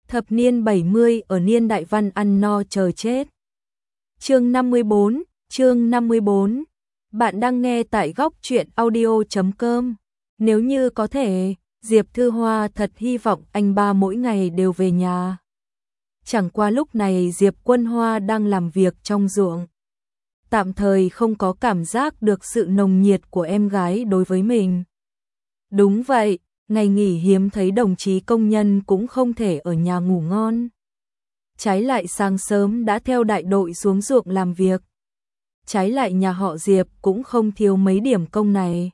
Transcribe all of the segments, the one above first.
Thập niên 70 ở niên đại văn ăn no chờ chết. Chương 54. Bạn đang nghe tại góc truyện audio.com. Nếu như có thể, Diệp Thư Hoa thật hy vọng anh ba mỗi ngày đều về nhà. Chẳng qua lúc này Diệp Quân Hoa đang làm việc trong ruộng. Tạm thời không có cảm giác được sự nồng nhiệt của em gái đối với mình. Đúng vậy, ngày nghỉ hiếm thấy đồng chí công nhân cũng không thể ở nhà ngủ ngon. Trái lại sáng sớm đã theo đại đội xuống ruộng làm việc. Trái lại nhà họ Diệp cũng không thiếu mấy điểm công này.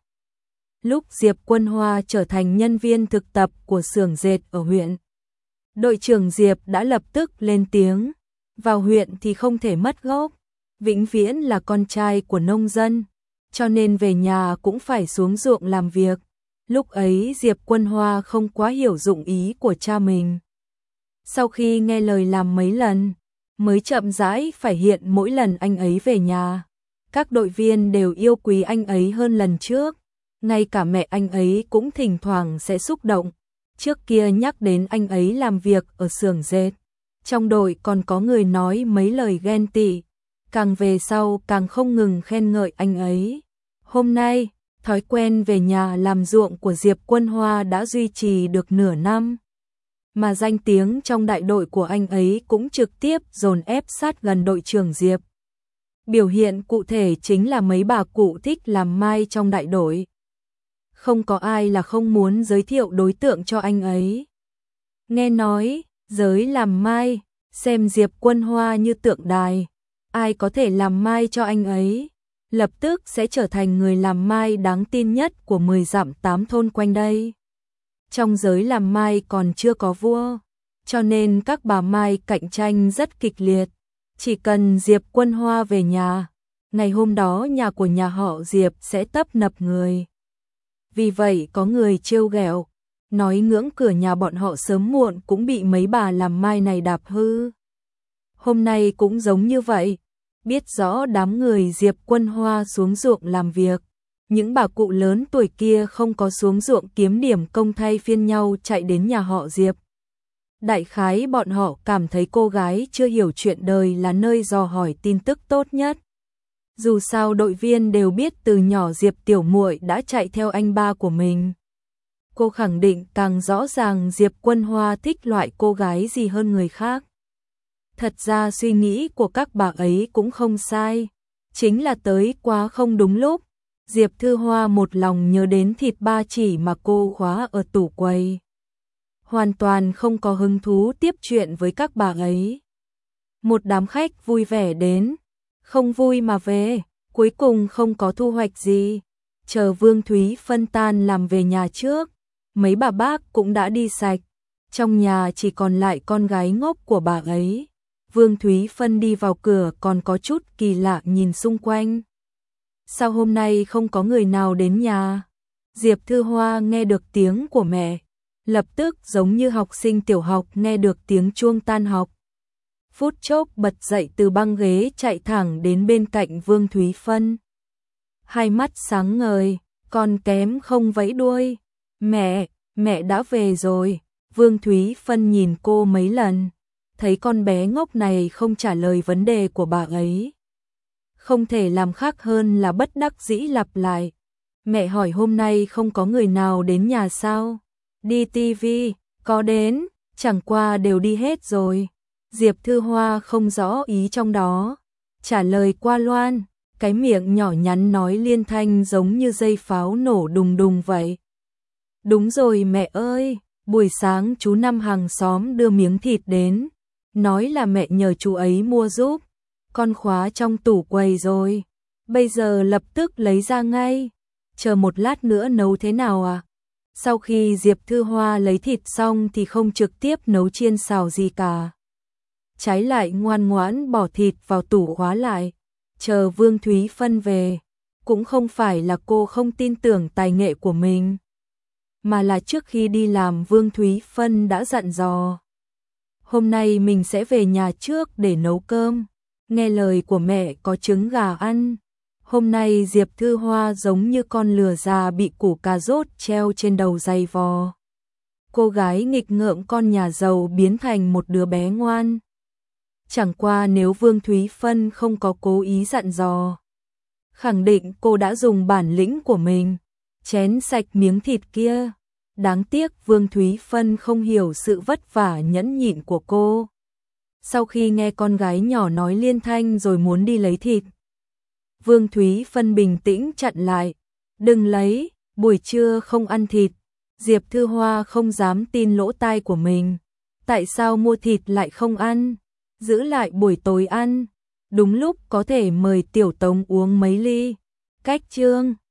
Lúc Diệp Quân Hoa trở thành nhân viên thực tập của xưởng dệt ở huyện, đội trưởng Diệp đã lập tức lên tiếng, vào huyện thì không thể mất gốc, vĩnh viễn là con trai của nông dân, cho nên về nhà cũng phải xuống ruộng làm việc. Lúc ấy Diệp Quân Hoa không quá hiểu dụng ý của cha mình. Sau khi nghe lời làm mấy lần, mới chậm rãi phải hiện mỗi lần anh ấy về nhà, các đội viên đều yêu quý anh ấy hơn lần trước. Ngay cả mẹ anh ấy cũng thỉnh thoảng sẽ xúc động. Trước kia nhắc đến anh ấy làm việc ở xưởng dệt, trong đội còn có người nói mấy lời ghen tị, càng về sau càng không ngừng khen ngợi anh ấy. Hôm nay, thói quen về nhà làm ruộng của Diệp Quân Hoa đã duy trì được nửa năm, mà danh tiếng trong đại đội của anh ấy cũng trực tiếp dồn ép sát gần đội trưởng Diệp. Biểu hiện cụ thể chính là mấy bà cụ thích làm mai trong đại đội. Không có ai là không muốn giới thiệu đối tượng cho anh ấy. Nghe nói, giới làm mai, xem Diệp Quân Hoa như tượng đài. Ai có thể làm mai cho anh ấy, lập tức sẽ trở thành người làm mai đáng tin nhất của 10 dặm 8 thôn quanh đây. Trong giới làm mai còn chưa có vua, cho nên các bà mai cạnh tranh rất kịch liệt. Chỉ cần Diệp Quân Hoa về nhà, ngày hôm đó nhà của nhà họ Diệp sẽ tấp nập người. Vì vậy có người trêu ghẹo, nói ngưỡng cửa nhà bọn họ sớm muộn cũng bị mấy bà làm mai này đạp hư. Hôm nay cũng giống như vậy, biết rõ đám người Diệp Quân Hoa xuống ruộng làm việc, những bà cụ lớn tuổi kia không có xuống ruộng kiếm điểm công thay phiên nhau chạy đến nhà họ Diệp. Đại khái bọn họ cảm thấy cô gái chưa hiểu chuyện đời là nơi dò hỏi tin tức tốt nhất. Dù sao đội viên đều biết từ nhỏ Diệp tiểu muội đã chạy theo anh ba của mình. Cô khẳng định càng rõ ràng Diệp Quân Hoa thích loại cô gái gì hơn người khác. Thật ra suy nghĩ của các bà ấy cũng không sai, chính là tới quá không đúng lúc. Diệp Thư Hoa một lòng nhớ đến thịt ba chỉ mà cô khóa ở tủ quầy, hoàn toàn không có hứng thú tiếp chuyện với các bà ấy. Một đám khách vui vẻ đến, không vui mà về, cuối cùng không có thu hoạch gì. Chờ Vương Thúy phân tan làm về nhà trước, mấy bà bác cũng đã đi sạch, trong nhà chỉ còn lại con gái ngốc của bà ấy. Vương Thúy Phân đi vào cửa còn có chút kỳ lạ nhìn xung quanh. Sao hôm nay không có người nào đến nhà? Diệp Thư Hoa nghe được tiếng của mẹ, lập tức giống như học sinh tiểu học nghe được tiếng chuông tan học. Phút chốc bật dậy từ băng ghế chạy thẳng đến bên cạnh Vương Thúy Phân. Hai mắt sáng ngời, còn kém không vẫy đuôi. Mẹ đã về rồi. Vương Thúy Phân nhìn cô mấy lần, thấy con bé ngốc này không trả lời vấn đề của bà ấy. Không thể làm khác hơn là bất đắc dĩ lặp lại. Mẹ hỏi hôm nay không có người nào đến nhà sao? Đi tivi, có đến, chẳng qua đều đi hết rồi. Diệp Thư Hoa không rõ ý trong đó, trả lời qua loan, cái miệng nhỏ nhắn nói liên thanh giống như dây pháo nổ đùng đùng vậy. Đúng rồi mẹ ơi, buổi sáng chú Năm hàng xóm đưa miếng thịt đến, nói là mẹ nhờ chú ấy mua giúp, con khóa trong tủ quầy rồi, bây giờ lập tức lấy ra ngay, chờ một lát nữa nấu thế nào à? Sau khi Diệp Thư Hoa lấy thịt xong thì không trực tiếp nấu chiên xào gì cả, trái lại ngoan ngoãn bỏ thịt vào tủ khóa lại, chờ Vương Thúy Phân về. Cũng không phải là cô không tin tưởng tài nghệ của mình, mà là trước khi đi làm Vương Thúy Phân đã dặn dò. Hôm nay mình sẽ về nhà trước để nấu cơm, nghe lời của mẹ có trứng gà ăn. Hôm nay Diệp Thư Hoa giống như con lừa già bị củ cà rốt treo trên đầu giày vò. cô gái nghịch ngợm con nhà giàu biến thành một đứa bé ngoan. Chẳng qua nếu Vương Thúy Phân không có cố ý dặn dò, khẳng định cô đã dùng bản lĩnh của mình chén sạch miếng thịt kia. Đáng tiếc Vương Thúy Phân không hiểu sự vất vả nhẫn nhịn của cô. Sau khi nghe con gái nhỏ nói liên thanh rồi muốn đi lấy thịt, Vương Thúy Phân bình tĩnh chặn lại. Đừng lấy, buổi trưa không ăn thịt. Diệp Thư Hoa không dám tin lỗ tai của mình. Tại sao mua thịt lại không ăn? Giữ lại buổi tối ăn. Đúng lúc có thể mời Tiểu Tống uống mấy ly. Cách chương